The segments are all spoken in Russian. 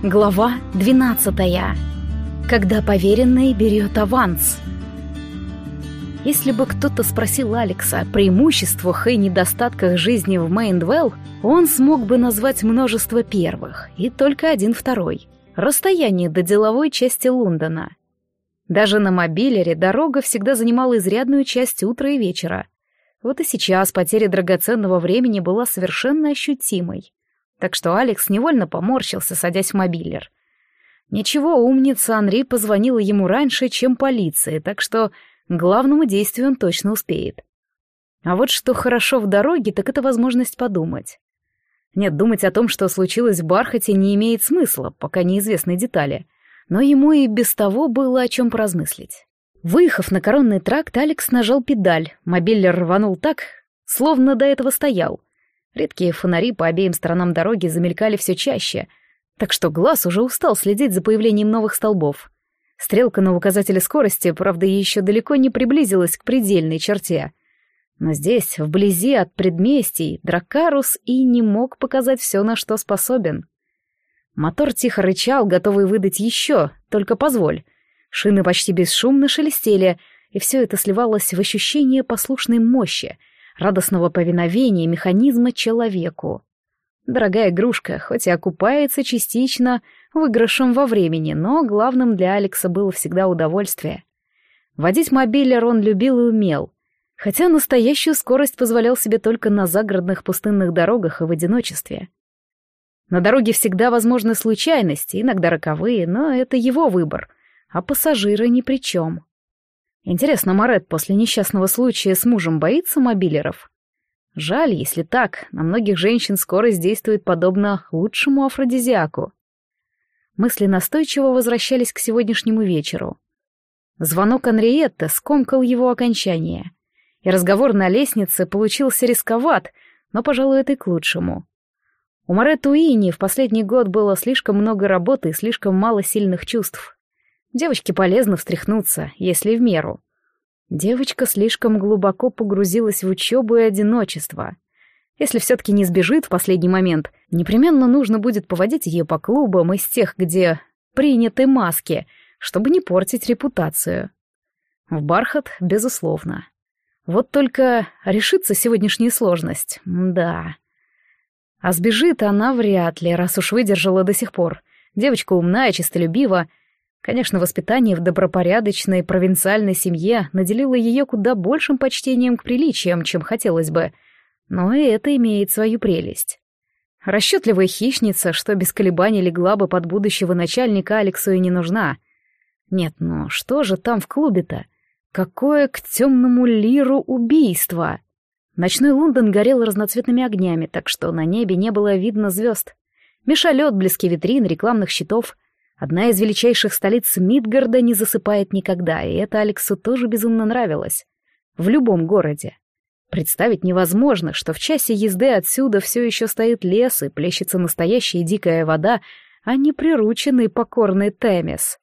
Глава 12. Когда поверенный берет аванс. Если бы кто-то спросил Алекса о преимуществах и недостатках жизни в Мейндвелл, он смог бы назвать множество первых и только один второй — расстояние до деловой части Лондона. Даже на мобилере дорога всегда занимала изрядную часть утра и вечера. Вот и сейчас потеря драгоценного времени была совершенно ощутимой. Так что Алекс невольно поморщился, садясь в мобилер. Ничего, умница Анри позвонила ему раньше, чем полиции, так что к главному действию он точно успеет. А вот что хорошо в дороге, так это возможность подумать. Нет, думать о том, что случилось в Бархате, не имеет смысла, пока неизвестны детали, но ему и без того было о чем поразмыслить. Выехав на Коронный тракт, Алекс нажал педаль, мобилер рванул так, словно до этого стоял. Редкие фонари по обеим сторонам дороги замелькали все чаще, так что глаз уже устал следить за появлением новых столбов. Стрелка на указателе скорости, правда, еще далеко не приблизилась к предельной черте. Но здесь, вблизи от предместий, Дракарус и не мог показать все, на что способен. Мотор тихо рычал, готовый выдать еще, только позволь. Шины почти бесшумно шелестели, и все это сливалось в ощущение послушной мощи, радостного повиновения механизма человеку. Дорогая игрушка, хоть и окупается частично выигрышем во времени, но главным для Алекса было всегда удовольствие. Водить мобилер он любил и умел, хотя настоящую скорость позволял себе только на загородных пустынных дорогах и в одиночестве. На дороге всегда возможны случайности, иногда роковые, но это его выбор, а пассажиры ни при чем. Интересно, Марет после несчастного случая с мужем боится мобилеров? Жаль, если так, на многих женщин скорость действует подобно лучшему афродизиаку. Мысли настойчиво возвращались к сегодняшнему вечеру. Звонок Анриетты скомкал его окончание, и разговор на лестнице получился рисковат, но, пожалуй, это и к лучшему. У Марет Уинни в последний год было слишком много работы и слишком мало сильных чувств. Девочке полезно встряхнуться, если в меру. Девочка слишком глубоко погрузилась в учебу и одиночество. Если все-таки не сбежит в последний момент, непременно нужно будет поводить ее по клубам из тех, где приняты маски, чтобы не портить репутацию. В Бархат, безусловно. Вот только решится сегодняшняя сложность, да. А сбежит она вряд ли, раз уж выдержала до сих пор. Девочка умна и честолюбива. Конечно, воспитание в добропорядочной провинциальной семье наделило ее куда большим почтением к приличиям, чем хотелось бы, но и это имеет свою прелесть. Расчетливая хищница, что без колебаний легла бы под будущего начальника, Алексу и не нужна. Нет, ну что же там в клубе-то? Какое к темному лиру убийство! Ночной Лондон горел разноцветными огнями, так что на небе не было видно звезд. Мешали отблески витрин, рекламных щитов. Одна из величайших столиц Мидгарда не засыпает никогда, и это Алексу тоже безумно нравилось. В любом городе. Представить невозможно, что в часе езды отсюда все еще стоит лес и плещется настоящая дикая вода, а не прирученный покорный Темис.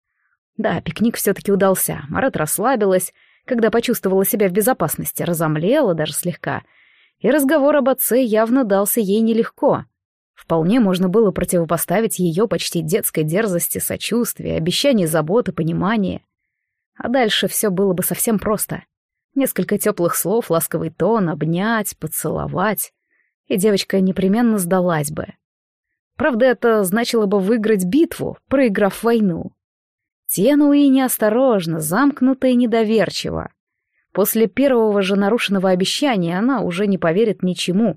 Да, пикник все-таки удался. Марет расслабилась, когда почувствовала себя в безопасности, разомлела даже слегка, и разговор об отце явно дался ей нелегко. Вполне можно было противопоставить ее почти детской дерзости, сочувствия, обещанию заботы, понимания. А дальше все было бы совсем просто. Несколько теплых слов, ласковый тон, обнять, поцеловать, и девочка непременно сдалась бы. Правда, это значило бы выиграть битву, проиграв войну. Тиена Уинни осторожно, замкнута и недоверчива. После первого же нарушенного обещания она уже не поверит ничему.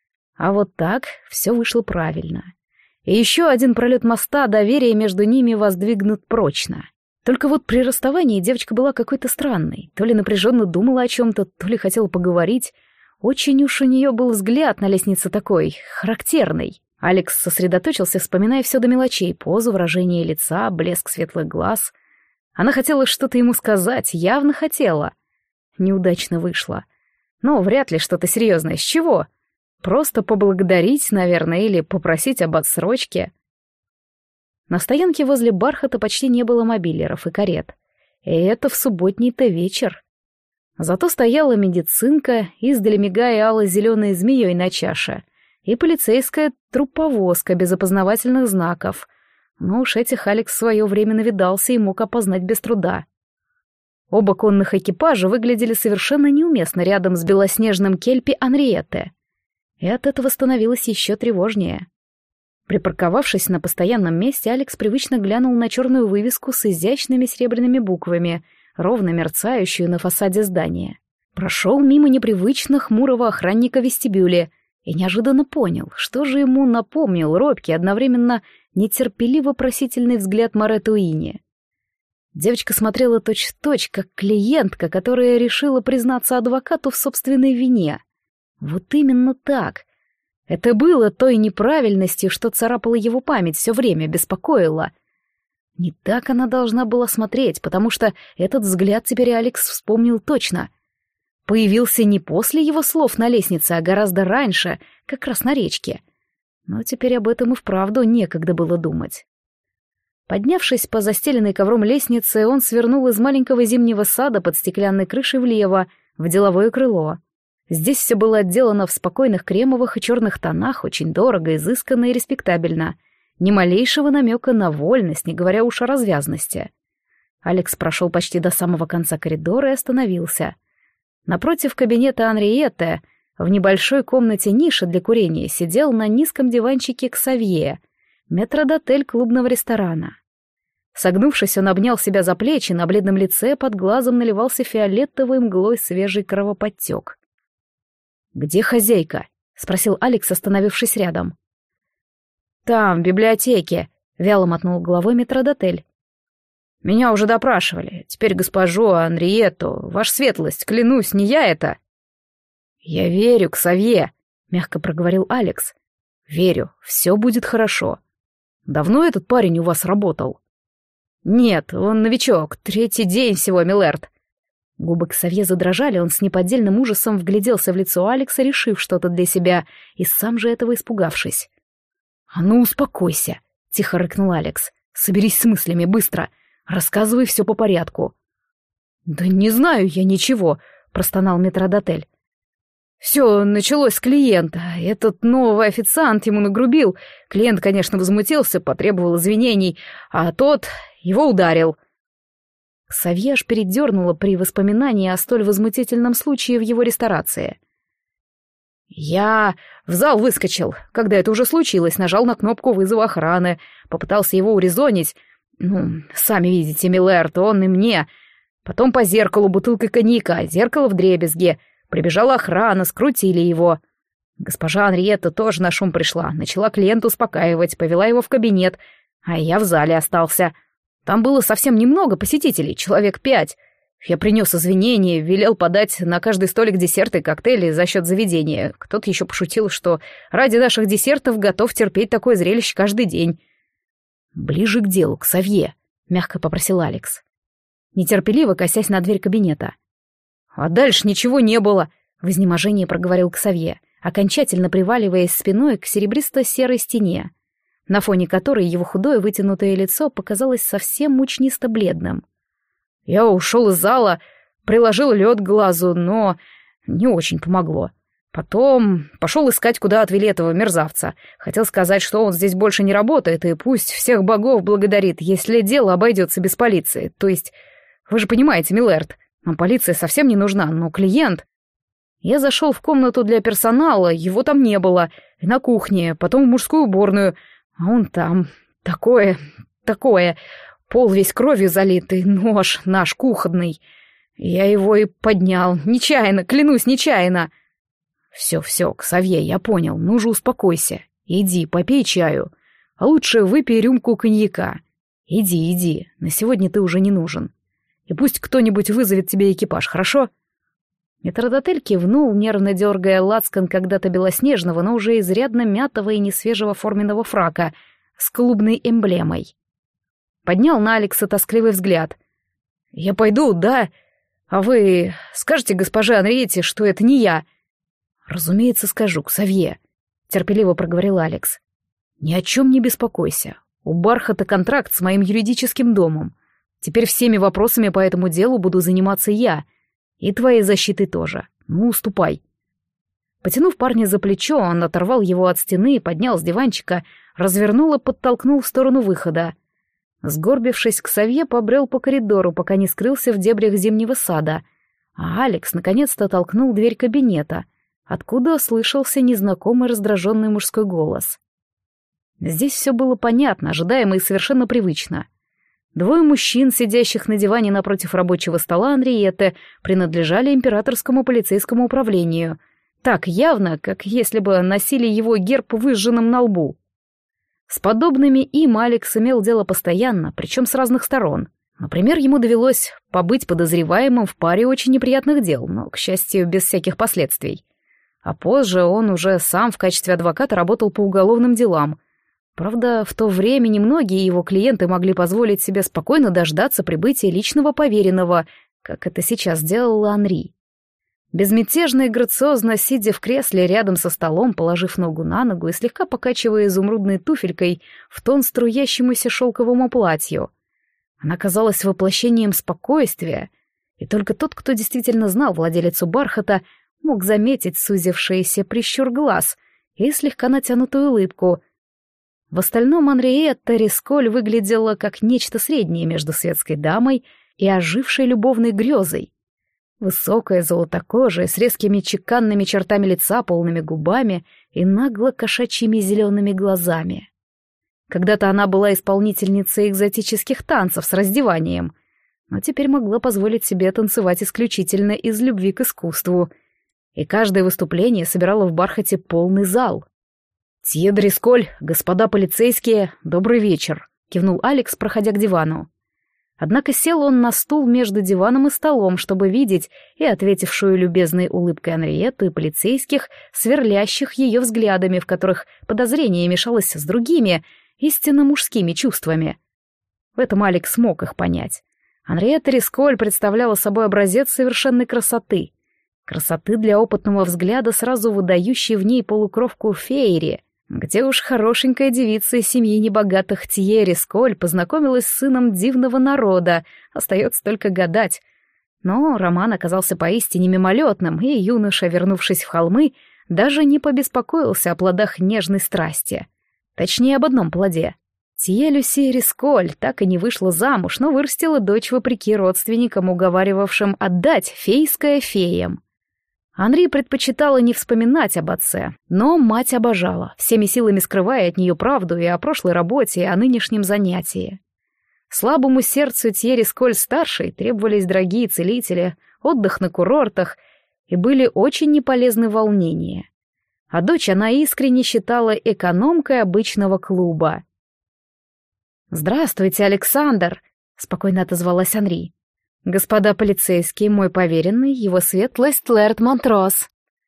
А вот так все вышло правильно. И еще один пролет моста доверия между ними воздвигнут прочно. Только вот при расставании девочка была какой-то странной. То ли напряженно думала о чем-то, то ли хотела поговорить. Очень уж у нее был взгляд на лестнице такой, характерный. Алекс сосредоточился, вспоминая все до мелочей: позу, выражение лица, блеск светлых глаз. Она хотела что-то ему сказать, явно хотела. Неудачно вышло. Но вряд ли что-то серьезное. С чего? Просто поблагодарить, наверное, или попросить об отсрочке. На стоянке возле Бархата почти не было мобилеров и карет. И это в субботний-то вечер. Зато стояла медицинка, издали мигая алло-зеленой змеей на чаше, и полицейская труповозка без опознавательных знаков, Но уж этих Алекс в свое время навидался и мог опознать без труда. Оба конных экипажа выглядели совершенно неуместно рядом с белоснежным кельпи Анриетте. И от этого становилось еще тревожнее. Припарковавшись на постоянном месте, Алекс привычно глянул на черную вывеску с изящными серебряными буквами, ровно мерцающую на фасаде здания. Прошел мимо непривычно хмурого охранника в вестибюле и неожиданно понял, что же ему напомнил робкий, одновременно нетерпеливо просительный взгляд Моретто Уинни. Девочка смотрела точь-в-точь, как клиентка, которая решила признаться адвокату в собственной вине. Вот именно так. Это было той неправильностью, что царапала его память все время, беспокоило. Не так она должна была смотреть, потому что этот взгляд теперь Алекс вспомнил точно. Появился не после его слов на лестнице, а гораздо раньше, как раз на речке. Но теперь об этом и вправду некогда было думать. Поднявшись по застеленной ковром лестнице, он свернул из маленького зимнего сада под стеклянной крышей влево, в деловое крыло. Здесь все было отделано в спокойных кремовых и черных тонах, очень дорого, изысканно и респектабельно. Ни малейшего намека на вольность, не говоря уж о развязности. Алекс прошел почти до самого конца коридора и остановился. Напротив кабинета Анриетте, в небольшой комнате ниша для курения, сидел на низком диванчике Ксавье, метрдотель клубного ресторана. Согнувшись, он обнял себя за плечи, на бледном лице под глазом наливался фиолетовой мглой свежий кровоподтек. «Где хозяйка?» — спросил Алекс, остановившись рядом. «Там, в библиотеке», — вяло мотнул головой метрдотель. «Меня уже допрашивали. Теперь госпожу Анриетту, ваша светлость, клянусь, не я это». «Я верю, Ксавье», — мягко проговорил Алекс. «Верю, все будет хорошо. Давно этот парень у вас работал?» «Нет, он новичок, 3-й день всего, милэрд». Губы Ксавье задрожали, он с неподдельным ужасом вгляделся в лицо Алекса, решив что-то для себя, и сам же этого испугавшись. «А ну, успокойся», — тихо рыкнул Алекс. «Соберись с мыслями, быстро. Рассказывай все по порядку». «Да не знаю я ничего», — простонал метрдотель. «Все началось с клиента. Этот новый официант ему нагрубил. Клиент, конечно, возмутился, потребовал извинений, а тот его ударил». Ксавье аж передернуло при воспоминании о столь возмутительном случае в его ресторации. «Я в зал выскочил. Когда это уже случилось, нажал на кнопку вызова охраны, попытался его урезонить. Ну, сами видите, милэрд, он и мне. Потом по зеркалу бутылкой коньяка, зеркало вдребезги. Прибежала охрана, скрутили его. Госпожа Анриетта тоже на шум пришла, начала клиента успокаивать, повела его в кабинет, а я в зале остался. Там было совсем немного посетителей, человек 5. Я принес извинения, велел подать на каждый столик десерты и коктейли за счет заведения. Кто-то еще пошутил, что ради наших десертов готов терпеть такое зрелище каждый день. «Ближе к делу, Ксавье», — мягко попросил Алекс, нетерпеливо косясь на дверь кабинета. «А дальше ничего не было», — в изнеможении проговорил Ксавье, окончательно приваливаясь спиной к серебристо-серой стене, на фоне которой его худое вытянутое лицо показалось совсем мучнисто-бледным. «Я ушел из зала, приложил лед к глазу, но не очень помогло. Потом пошел искать, куда отвели этого мерзавца. Хотел сказать, что он здесь больше не работает, и пусть всех богов благодарит, если дело обойдется без полиции. То есть, вы же понимаете, милэрд, нам полиция совсем не нужна, но клиент...» Я зашел в комнату для персонала, его там не было, и на кухне, потом в мужскую уборную, а он там... Такое... Пол весь кровью залитый, нож наш кухонный. Я его и поднял, нечаянно, клянусь, нечаянно. Все, Ксавье, я понял, ну же успокойся. Иди, попей чаю, а лучше выпей рюмку коньяка. Иди, на сегодня ты уже не нужен. И пусть кто-нибудь вызовет тебе экипаж, хорошо?» Метрдотель кивнул, нервно дергая лацкан когда-то белоснежного, но уже изрядно мятого и несвежего форменного фрака с клубной эмблемой. Поднял на Алекса тоскливый взгляд. «Я пойду, да? А вы скажете госпоже Анриетте, что это не я?» «Разумеется, скажу, Ксавье», — терпеливо проговорил Алекс. «Ни о чем не беспокойся. У Бархата контракт с моим юридическим домом. Теперь всеми вопросами по этому делу буду заниматься я. И твоей защитой тоже. Ну, ступай». Потянув парня за плечо, он оторвал его от стены и поднял с диванчика, развернул и подтолкнул в сторону выхода. Сгорбившись к сове, побрел по коридору, пока не скрылся в дебрях зимнего сада, а Алекс наконец-то толкнул дверь кабинета, откуда слышался незнакомый раздраженный мужской голос. Здесь все было понятно, ожидаемо и совершенно привычно. Двое мужчин, сидящих на диване напротив рабочего стола Анриетты, принадлежали императорскому полицейскому управлению, так явно, как если бы носили его герб выжженным на лбу. С подобными им Алекс имел дело постоянно, причем с разных сторон. Например, ему довелось побыть подозреваемым в паре очень неприятных дел, но, к счастью, без всяких последствий. А позже он уже сам в качестве адвоката работал по уголовным делам. Правда, в то время немногие его клиенты могли позволить себе спокойно дождаться прибытия личного поверенного, как это сейчас делала Анри. Безмятежно и грациозно сидя в кресле рядом со столом, положив ногу на ногу и слегка покачивая изумрудной туфелькой в тон струящемуся шелковому платью. Она казалась воплощением спокойствия, и только тот, кто действительно знал владелицу бархата, мог заметить сузившийся прищур глаз и слегка натянутую улыбку. В остальном Анриетта Рисколь выглядела как нечто среднее между светской дамой и ожившей любовной грезой. Высокая, золотокожая, с резкими чеканными чертами лица, полными губами и нагло-кошачьими зелеными глазами. Когда-то она была исполнительницей экзотических танцев с раздеванием, но теперь могла позволить себе танцевать исключительно из любви к искусству, и каждое выступление собирало в бархате полный зал. «Тье Дрисколь, господа полицейские, добрый вечер», — кивнул Алекс, проходя к дивану. Однако сел он на стул между диваном и столом, чтобы видеть и ответившую любезной улыбкой Анриетту, и полицейских, сверлящих ее взглядами, в которых подозрение мешалось с другими, истинно мужскими чувствами. В этом Алекс мог их понять. Анриетта Рисколь представляла собой образец совершенной красоты. Красоты для опытного взгляда, сразу выдающей в ней полукровку Фейри. Где уж хорошенькая девица из семьи небогатых Тье Рисколь познакомилась с сыном дивного народа, остается только гадать. Но роман оказался поистине мимолетным, и юноша, вернувшись в холмы, даже не побеспокоился о плодах нежной страсти. Точнее, об одном плоде. Тье Люси Рисколь так и не вышла замуж, но вырастила дочь вопреки родственникам, уговаривавшим отдать фейское феям. Анри предпочитала не вспоминать об отце, но мать обожала, всеми силами скрывая от нее правду и о прошлой работе, и о нынешнем занятии. Слабому сердцу Тье Рисколь-старшей требовались дорогие целители, отдых на курортах, и были очень неполезны волнения. А дочь она искренне считала экономкой обычного клуба. «Здравствуйте, Александр!» — спокойно отозвалась Анри. «Господа полицейские, мой поверенный, его светлость Лэрд Монтрос».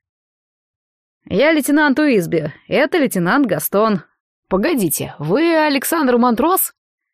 «Я лейтенант Уизби, это лейтенант Гастон. Погодите, вы Александр Монтрос?»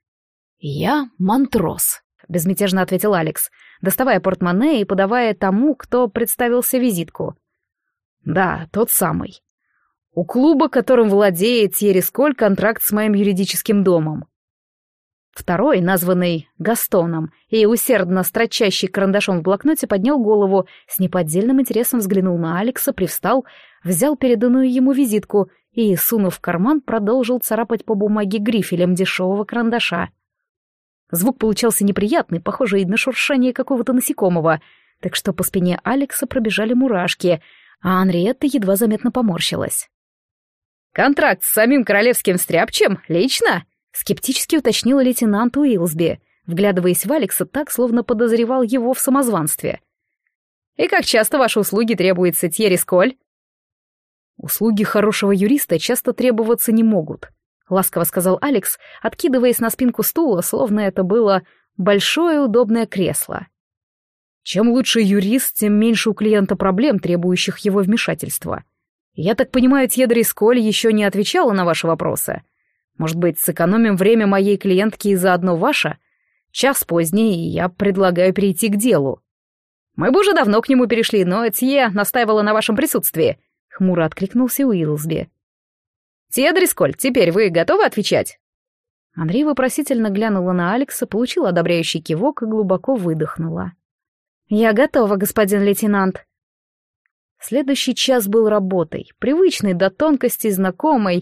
«Я Монтрос», — безмятежно ответил Алекс, доставая портмоне и подавая тому, кто представился, визитку. «Да, тот самый. У клуба, которым владеет Тье Рисколь, контракт с моим юридическим домом». Второй, названный Гастоном и усердно строчащий карандашом в блокноте, поднял голову, с неподдельным интересом взглянул на Алекса, привстал, взял переданную ему визитку и, сунув в карман, продолжил царапать по бумаге грифелем дешевого карандаша. Звук получался неприятный, похожий на шуршание какого-то насекомого, так что по спине Алекса пробежали мурашки, а Анриетта едва заметно поморщилась. «Контракт с самим королевским стряпчем? Лично?» — скептически уточнил лейтенант Уилсби, вглядываясь в Алекса так, словно подозревал его в самозванстве. «И как часто ваши услуги требуются, Тье Рисколь?» «Услуги хорошего юриста часто требоваться не могут», — ласково сказал Алекс, откидываясь на спинку стула, словно это было большое удобное кресло. «Чем лучше юрист, тем меньше у клиента проблем, требующих его вмешательства. Я так понимаю, Тье Рисколь еще не отвечала на ваши вопросы? Может быть, сэкономим время моей клиентки и заодно ваше? Час поздний, и я предлагаю перейти к делу». «Мы бы уже давно к нему перешли, но Тье настаивала на вашем присутствии», — хмуро откликнулся Уилсби. «Тье Дрисколь, теперь вы готовы отвечать?» Анри вопросительно глянула на Алекса, получила одобряющий кивок и глубоко выдохнула. «Я готова, господин лейтенант». Следующий час был работой, привычной до тонкостей знакомой,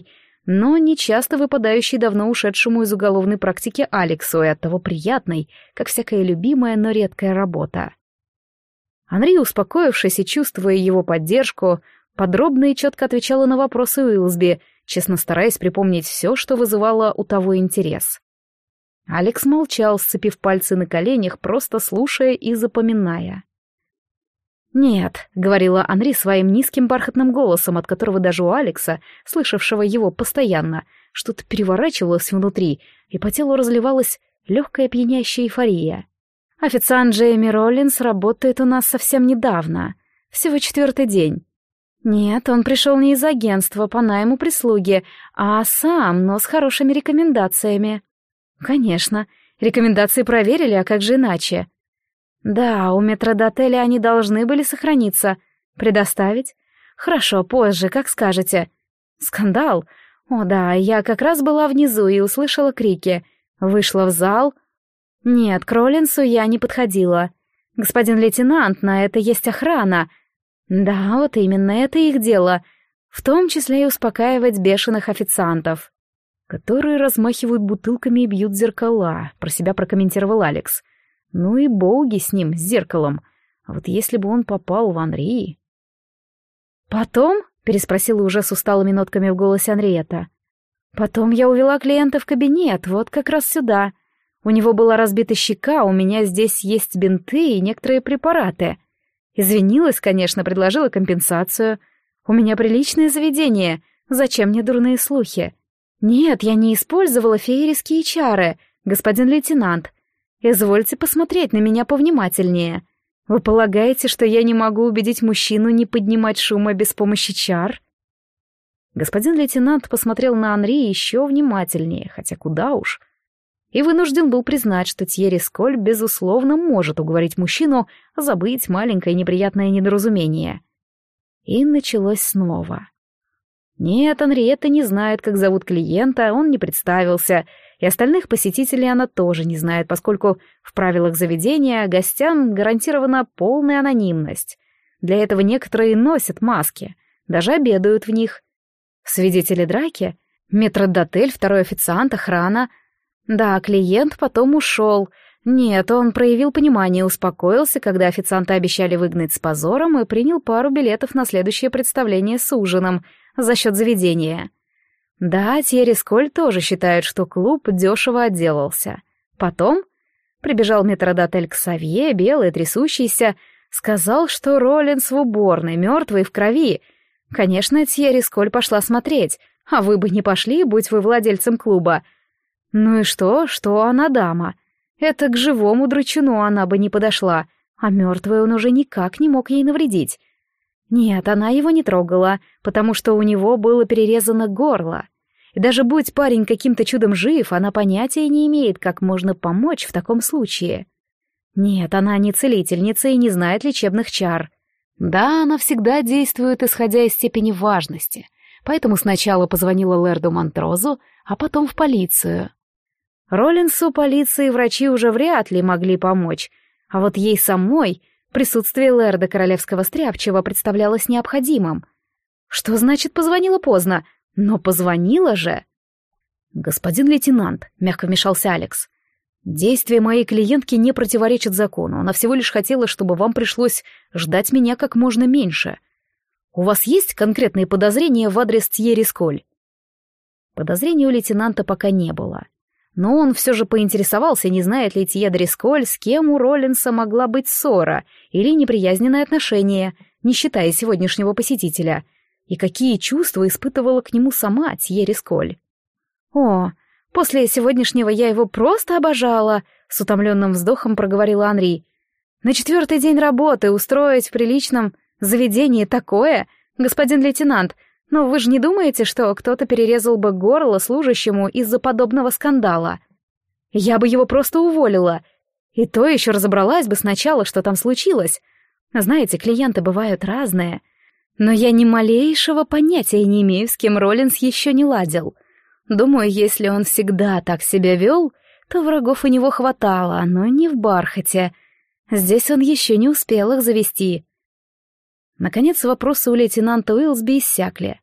но не часто выпадающей давно ушедшему из уголовной практики Алексу, и оттого приятной, как всякая любимая, но редкая работа. Анри, успокоившись и чувствуя его поддержку, подробно и четко отвечала на вопросы Уилсби, честно стараясь припомнить все, что вызывало у того интерес. Алекс молчал, сцепив пальцы на коленях, просто слушая и запоминая. «Нет», — говорила Анри своим низким бархатным голосом, от которого даже у Алекса, слышавшего его постоянно, что-то переворачивалось внутри, и по телу разливалась легкая пьянящая эйфория. «Официант Джейми Роллинс работает у нас совсем недавно, всего 4-й день. Нет, он пришел не из агентства по найму прислуги, а сам, но с хорошими рекомендациями». «Конечно, рекомендации проверили, а как же иначе?» «Да, у метрдотеля они должны были сохраниться. Предоставить? Хорошо, позже, как скажете». «Скандал? О да, я как раз была внизу и услышала крики. Вышла в зал. Нет, к Роллинсу я не подходила. Господин лейтенант, на это есть охрана. Да, вот именно, это их дело. В том числе и успокаивать бешеных официантов, которые размахивают бутылками и бьют зеркала», — про себя прокомментировал Алекс. «Ну и боги с ним, с зеркалом. А вот если бы он попал в Анри...» «Потом?» — переспросила уже с усталыми нотками в голосе Анриетта. «Потом я увела клиента в кабинет, вот как раз сюда. У него была разбита щека, у меня здесь есть бинты и некоторые препараты. Извинилась, конечно, предложила компенсацию. У меня приличное заведение, зачем мне дурные слухи? Нет, я не использовала феерические чары, господин лейтенант. Извольте посмотреть на меня повнимательнее. Вы полагаете, что я не могу убедить мужчину не поднимать шума без помощи чар?» Господин лейтенант посмотрел на Анри еще внимательнее, хотя куда уж, и вынужден был признать, что Тьерри Сколь, безусловно, может уговорить мужчину забыть маленькое неприятное недоразумение. И началось снова. Нет, Анриетта не знает, как зовут клиента, он не представился, и остальных посетителей она тоже не знает, поскольку в правилах заведения гостям гарантирована полная анонимность. Для этого некоторые носят маски, даже обедают в них. Свидетели драки, метрдотель, второй официант, охрана. Да, клиент потом ушел. Нет, он проявил понимание, успокоился, когда официанты обещали выгнать с позором, и принял пару билетов на следующее представление с ужином за счет заведения. Да, Тьерри Сколь тоже считает, что клуб дешево отделался. Потом прибежал метрдотель к Савье, белый, трясущийся, сказал, что Роллинс в уборной, мертвый, в крови. Конечно, Тьерри Сколь пошла смотреть, а вы бы не пошли, будь вы владельцем клуба. Ну и что она дама? Это к живому драчуну она бы не подошла, а мертвый он уже никак не мог ей навредить. Нет, она его не трогала, потому что у него было перерезано горло. И даже будь парень каким-то чудом жив, она понятия не имеет, как можно помочь в таком случае. Нет, она не целительница и не знает лечебных чар. Да, она всегда действует, исходя из степени важности, поэтому сначала позвонила лэрду Монтрозу, а потом в полицию. Роллинсу полиция и врачи уже вряд ли могли помочь, а вот ей самой присутствие лэрда королевского стряпчего представлялось необходимым. Что значит позвонила поздно? Но позвонила же. «Господин лейтенант», — мягко вмешался Алекс, — «действия моей клиентки не противоречат закону, она всего лишь хотела, чтобы вам пришлось ждать меня как можно меньше. У вас есть конкретные подозрения в адрес Тьерри Сколь?» Подозрений у лейтенанта пока не было. Но он все же поинтересовался, не знает ли Тьерри Сколь, с кем у Роллинса могла быть ссора или неприязненное отношение, не считая сегодняшнего посетителя, и какие чувства испытывала к нему сама Тьерри Сколь. «О, после сегодняшнего я его просто обожала», — с утомленным вздохом проговорила Анри. «На 4-й день работы устроить в приличном заведении такое, господин лейтенант, но вы же не думаете, что кто-то перерезал бы горло служащему из-за подобного скандала? Я бы его просто уволила. И то еще разобралась бы сначала, что там случилось. Знаете, клиенты бывают разные. Но я ни малейшего понятия не имею, с кем Роллинс еще не ладил. Думаю, если он всегда так себя вел, то врагов у него хватало, но не в бархате. Здесь он еще не успел их завести». Наконец вопросы у лейтенанта Уилсби иссякли.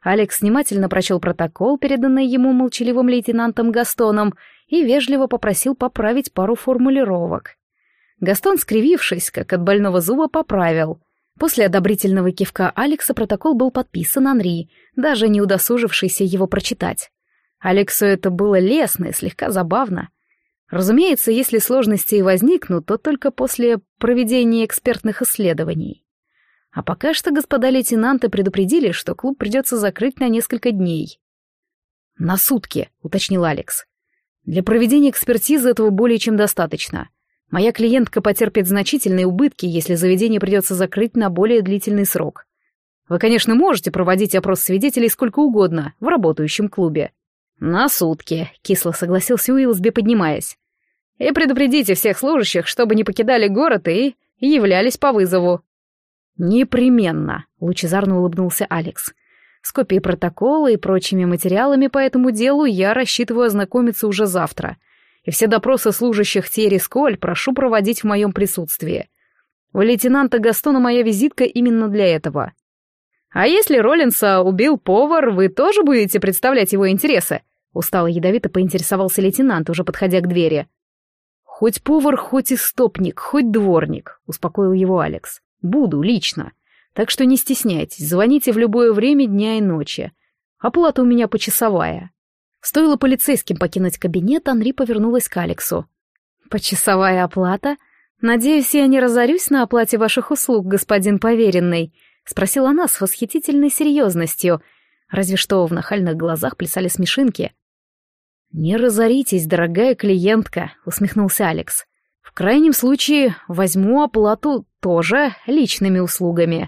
Алекс внимательно прочел протокол, переданный ему молчаливым лейтенантом Гастоном, и вежливо попросил поправить пару формулировок. Гастон, скривившись, как от больного зуба, поправил. После одобрительного кивка Алекса протокол был подписан Анри, даже не удосужившийся его прочитать. Алексу это было лестно и слегка забавно. Разумеется, если сложности и возникнут, то только после проведения экспертных исследований. А пока что господа лейтенанты предупредили, что клуб придется закрыть на несколько дней. «На сутки», — уточнил Алекс. «Для проведения экспертизы этого более чем достаточно. Моя клиентка потерпит значительные убытки, если заведение придется закрыть на более длительный срок. Вы, конечно, можете проводить опрос свидетелей сколько угодно в работающем клубе». «На сутки», — кисло согласился Уилсби, поднимаясь. «И предупредите всех служащих, чтобы не покидали город и являлись по вызову». «Непременно», — лучезарно улыбнулся Алекс. «С копией протокола и прочими материалами по этому делу я рассчитываю ознакомиться уже завтра. И все допросы служащих Тьерри Сколь прошу проводить в моем присутствии. У лейтенанта Гастона моя визитка именно для этого». «А если Роллинса убил повар, вы тоже будете представлять его интересы?» Устало ядовито поинтересовался лейтенант, уже подходя к двери. «Хоть повар, хоть истопник, хоть дворник», — успокоил его Алекс. «Буду, лично. Так что не стесняйтесь, звоните в любое время дня и ночи. Оплата у меня почасовая». Стоило полицейским покинуть кабинет, Анри повернулась к Алексу. «Почасовая оплата? Надеюсь, я не разорюсь на оплате ваших услуг, господин поверенный?» — спросила она с восхитительной серьезностью, разве что в нахальных глазах плясали смешинки. «Не разоритесь, дорогая клиентка», — усмехнулся Алекс. «В крайнем случае возьму оплату тоже личными услугами».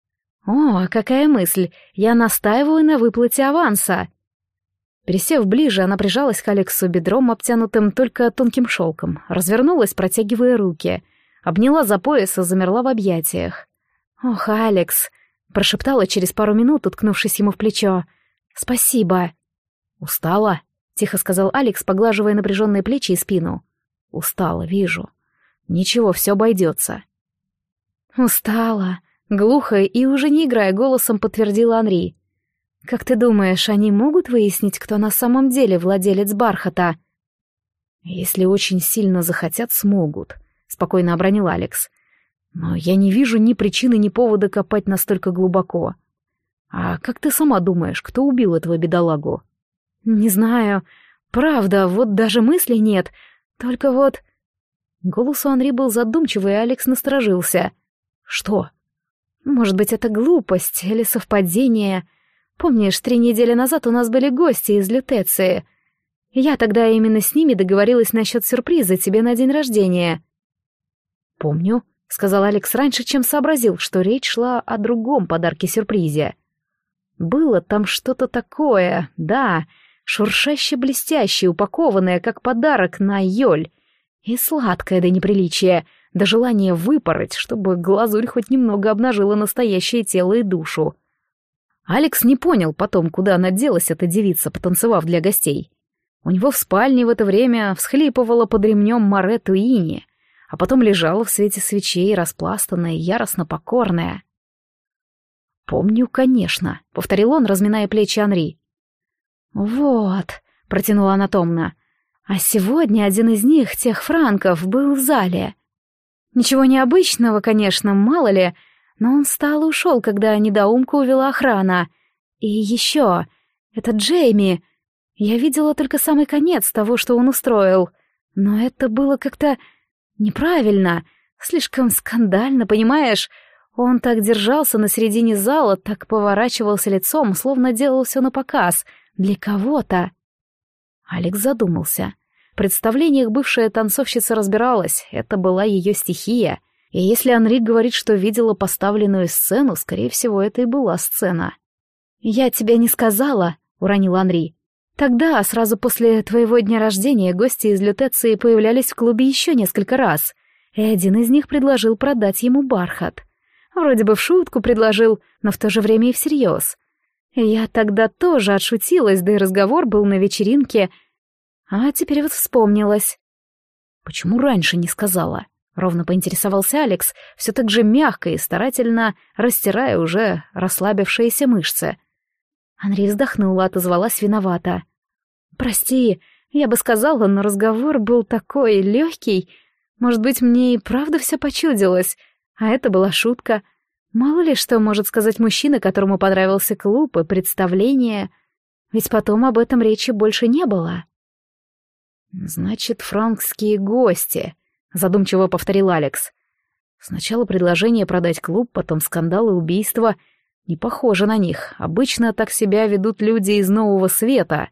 «О, какая мысль! Я настаиваю на выплате аванса». Пересев ближе, она прижалась к Алексу бедром, обтянутым только тонким шелком, развернулась, протягивая руки, обняла за пояс и замерла в объятиях. «Ох, Алекс!» — прошептала через пару минут, уткнувшись ему в плечо. «Спасибо». «Устала?» — тихо сказал Алекс, поглаживая напряженные плечи и спину. «Устала, вижу. Ничего, все обойдется». «Устала», — глухо и уже не играя голосом подтвердила Анри. «Как ты думаешь, они могут выяснить, кто на самом деле владелец бархата?» «Если очень сильно захотят, смогут», — спокойно обронил Алекс. «Но я не вижу ни причины, ни повода копать настолько глубоко. А как ты сама думаешь, кто убил этого бедолагу?» «Не знаю. Правда, вот даже мыслей нет. Только вот...» Голос у Анри был задумчивый, и Алекс насторожился. «Что?» «Может быть, это глупость или совпадение. Помнишь, 3 недели назад у нас были гости из Лютеции. Я тогда именно с ними договорилась насчет сюрприза тебе на день рождения». «Помню», — сказал Алекс раньше, чем сообразил, что речь шла о другом подарке-сюрпризе. «Было там что-то такое, да, шуршаще-блестящее, упакованное, как подарок на Йоль, и сладкое до неприличия, до желания выпороть, чтобы глазурь хоть немного обнажила настоящее тело и душу». Алекс не понял потом, куда она делась, эта девица, потанцевав для гостей. У него в спальне в это время всхлипывала под ремнем Море Туини, а потом лежала в свете свечей, распластанная, яростно покорная. «Помню, конечно», — повторил он, разминая плечи Анри. «Вот», — протянула она томно, — «а сегодня один из них, тех франков, был в зале. Ничего необычного, конечно, мало ли, но он встал и ушел, когда недоумка увела охрана. И еще, это Джейми. Я видела только самый конец того, что он устроил, но это было как-то неправильно, слишком скандально, понимаешь? Он так держался на середине зала, так поворачивался лицом, словно делал все напоказ, для кого-то». Алекс задумался. В представлениях бывшая танцовщица разбиралась, это была ее стихия. И если Анри говорит, что видела поставленную сцену, скорее всего, это и была сцена. «Я тебе не сказала», — уронил Анри. «Тогда, сразу после твоего дня рождения, гости из Лютеции появлялись в клубе еще несколько раз, и один из них предложил продать ему бархат. Вроде бы в шутку предложил, но в то же время и всерьез. Я тогда тоже отшутилась, да и разговор был на вечеринке. А теперь вот вспомнилась». «Почему раньше не сказала?» — ровно поинтересовался Алекс, все так же мягко и старательно растирая уже расслабившиеся мышцы. Анри вздохнула, отозвалась виновата. «Прости, я бы сказала, но разговор был такой легкий. Может быть, мне и правда все почудилось, а это была шутка. Мало ли что может сказать мужчина, которому понравился клуб и представление, ведь потом об этом речи больше не было». «Значит, франкские гости», — задумчиво повторил Алекс. «Сначала предложение продать клуб, потом скандал и убийство. Не похоже на них. Обычно так себя ведут люди из Нового Света».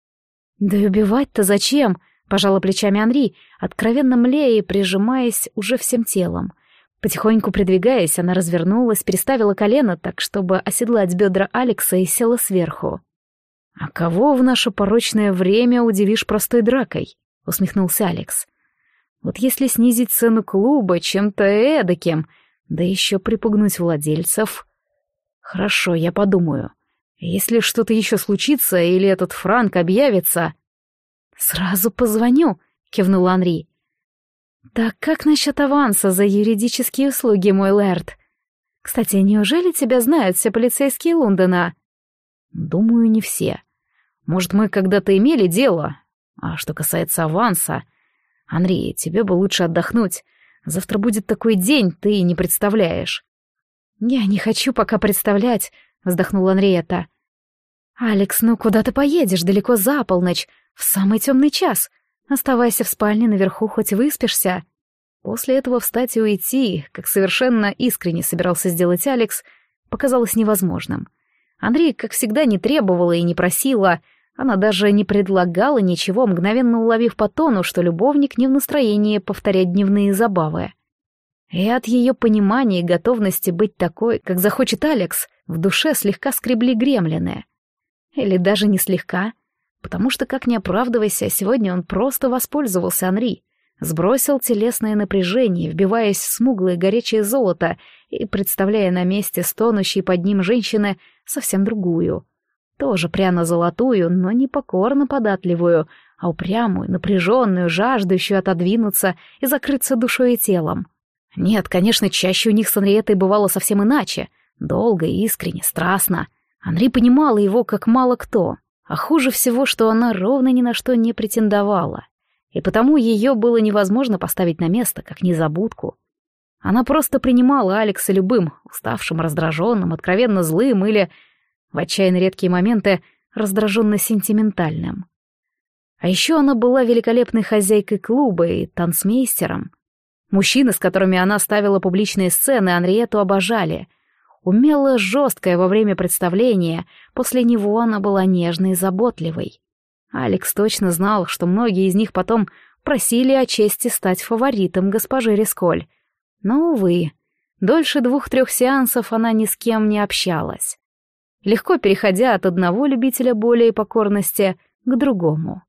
«Да и убивать-то зачем?» — пожала плечами Анри, откровенно млея и прижимаясь уже всем телом. Потихоньку придвигаясь, она развернулась, переставила колено так, чтобы оседлать бедра Алекса, и села сверху. «А кого в наше порочное время удивишь простой дракой?» — усмехнулся Алекс. «Вот если снизить цену клуба чем-то эдаким, да еще припугнуть владельцев...» «Хорошо, я подумаю. Если что-то еще случится или этот Франк объявится...» «Сразу позвоню», — кивнул Анри. «Так как насчет аванса за юридические услуги, мой лэрд? Кстати, неужели тебя знают все полицейские Лондона?» «Думаю, не все. Может, мы когда-то имели дело. А что касается аванса... Анри, тебе бы лучше отдохнуть. Завтра будет такой день, ты не представляешь». «Я не хочу пока представлять», — вздохнула Анриетта. «Алекс, ну куда ты поедешь далеко за полночь, в самый темный час? Оставайся в спальне наверху, хоть выспишься». После этого встать и уйти, как совершенно искренне собирался сделать Алекс, показалось невозможным. Андрей, как всегда, не требовала и не просила, она даже не предлагала ничего, мгновенно уловив по тону, что любовник не в настроении повторять дневные забавы. И от ее понимания и готовности быть такой, как захочет Алекс, в душе слегка скребли гремлины. Или даже не слегка, потому что, как ни оправдывайся, сегодня он просто воспользовался Анри, сбросил телесное напряжение, вбиваясь в смуглое горячее золото и представляя на месте стонущей под ним женщины совсем другую. Тоже пряно-золотую, но не покорно податливую, а упрямую, напряженную, жаждущую отодвинуться и закрыться душой и телом. Нет, конечно, чаще у них с Анриеттой бывало совсем иначе. Долго, искренне, страстно. Анри понимала его как мало кто. А хуже всего, что она ровно ни на что не претендовала. И потому ее было невозможно поставить на место, как незабудку. Она просто принимала Алекса любым, уставшим, раздраженным, откровенно злым или, в отчаянно редкие моменты, раздраженно-сентиментальным. А еще она была великолепной хозяйкой клуба и танцмейстером. Мужчины, с которыми она ставила публичные сцены, Анриетту обожали. Умело жесткая во время представления, после него она была нежной и заботливой. Алекс точно знал, что многие из них потом просили о чести стать фаворитом госпожи Рисколь. Но, увы, дольше 2-3 сеансов она ни с кем не общалась, легко переходя от одного любителя боли и покорности к другому.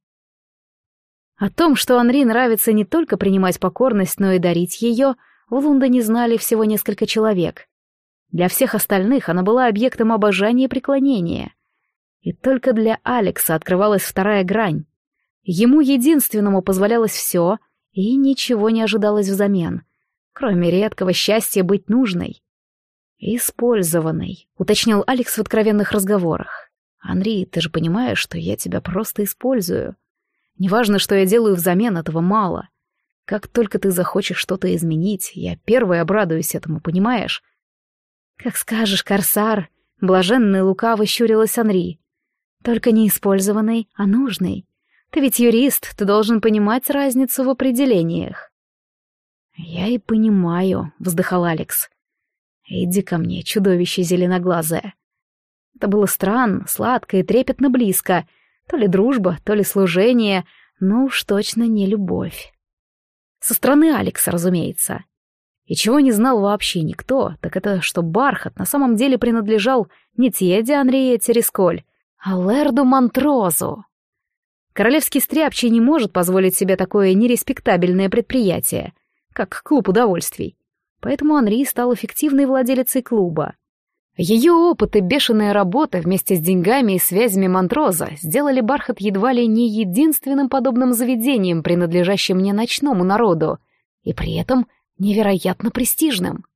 О том, что Анри нравится не только принимать покорность, но и дарить ее, в Лондоне знали всего несколько человек. Для всех остальных она была объектом обожания и преклонения. И только для Алекса открывалась вторая грань. Ему единственному позволялось все, и ничего не ожидалось взамен, кроме редкого счастья быть нужной. «Использованной», — уточнил Алекс в откровенных разговорах. «Анри, ты же понимаешь, что я тебя просто использую. Неважно, что я делаю взамен, этого мало. Как только ты захочешь что-то изменить, я первой обрадуюсь этому, понимаешь?» «Как скажешь, Корсар», — блаженно и лукаво щурилась Анри. «Только не использованный, а нужный. Ты ведь юрист, ты должен понимать разницу в определениях». «Я и понимаю», — вздыхал Алекс. «Иди ко мне, чудовище зеленоглазое». Это было странно, сладко и трепетно близко. То ли дружба, то ли служение, но уж точно не любовь. Со стороны Алекса, разумеется. И чего не знал вообще никто, так это, что бархат на самом деле принадлежал не Тьеде Анриетте Рисколь, а лэрду Монтрозу. Королевский стряпчий не может позволить себе такое нереспектабельное предприятие, как клуб удовольствий. Поэтому Анри стал эффективной владелицей клуба. Ее опыт и бешеная работа вместе с деньгами и связями Монтроза сделали бархат едва ли не единственным подобным заведением, принадлежащим не ночному народу, и при этом невероятно престижным.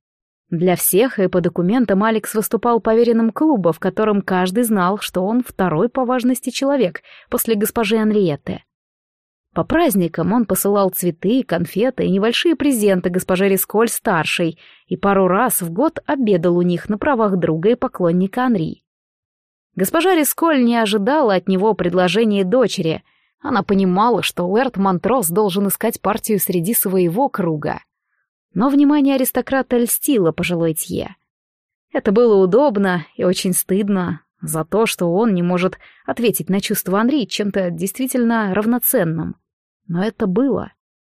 Для всех и по документам Алекс выступал поверенным клуба, в котором каждый знал, что он второй по важности человек после госпожи Анриетты. По праздникам он посылал цветы, конфеты и небольшие презенты госпоже Рисколь-старшей и пару раз в год обедал у них на правах друга и поклонника Анри. Госпожа Рисколь не ожидала от него предложения дочери. Она понимала, что лэрд Монтрос должен искать партию среди своего круга. Но внимание аристократа льстило пожилой Тье. Это было удобно и очень стыдно за то, что он не может ответить на чувства Анри чем-то действительно равноценным. Но это было.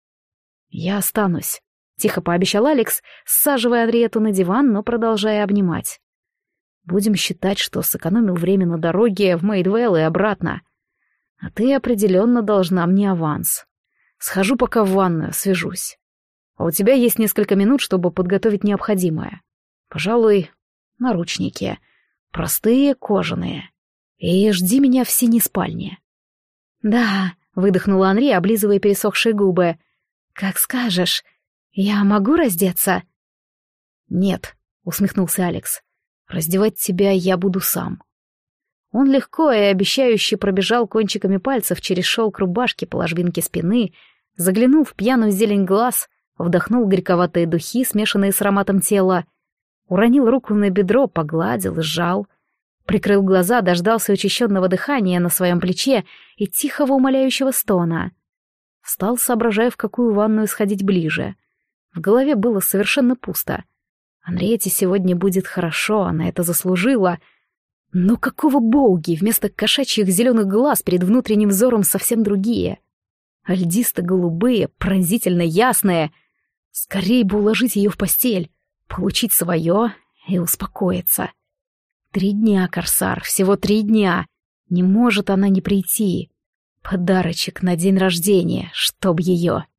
«Я останусь», — тихо пообещал Алекс, саживая Анриетту на диван, но продолжая обнимать. «Будем считать, что сэкономил время на дороге в Мейдвелл и обратно. А ты определенно должна мне аванс. Схожу пока в ванную, свяжусь. А у тебя есть несколько минут, чтобы подготовить необходимое. Пожалуй, наручники. Простые, кожаные. И жди меня в синей спальне». «Да», — выдохнула Анри, облизывая пересохшие губы. «Как скажешь. Я могу раздеться?» «Нет», — усмехнулся Алекс. «Раздевать тебя я буду сам». Он легко и обещающе пробежал кончиками пальцев через шелк рубашки по ложбинке спины, заглянул в пьяную зелень глаз, вдохнул горьковатые духи, смешанные с ароматом тела, уронил руку на бедро, погладил, сжал, прикрыл глаза, дождался учащенного дыхания на своем плече и тихого умоляющего стона. Встал, соображая, в какую ванную сходить ближе. В голове было совершенно пусто. Анриете сегодня будет хорошо, она это заслужила. Но какого боуги, вместо кошачьих зеленых глаз перед внутренним взором совсем другие. Льдисто-голубые, пронзительно ясные. Скорей бы уложить ее в постель, получить свое и успокоиться. 3 дня, Корсар, всего 3 дня. Не может она не прийти. Подарочек на день рождения, чтоб ее.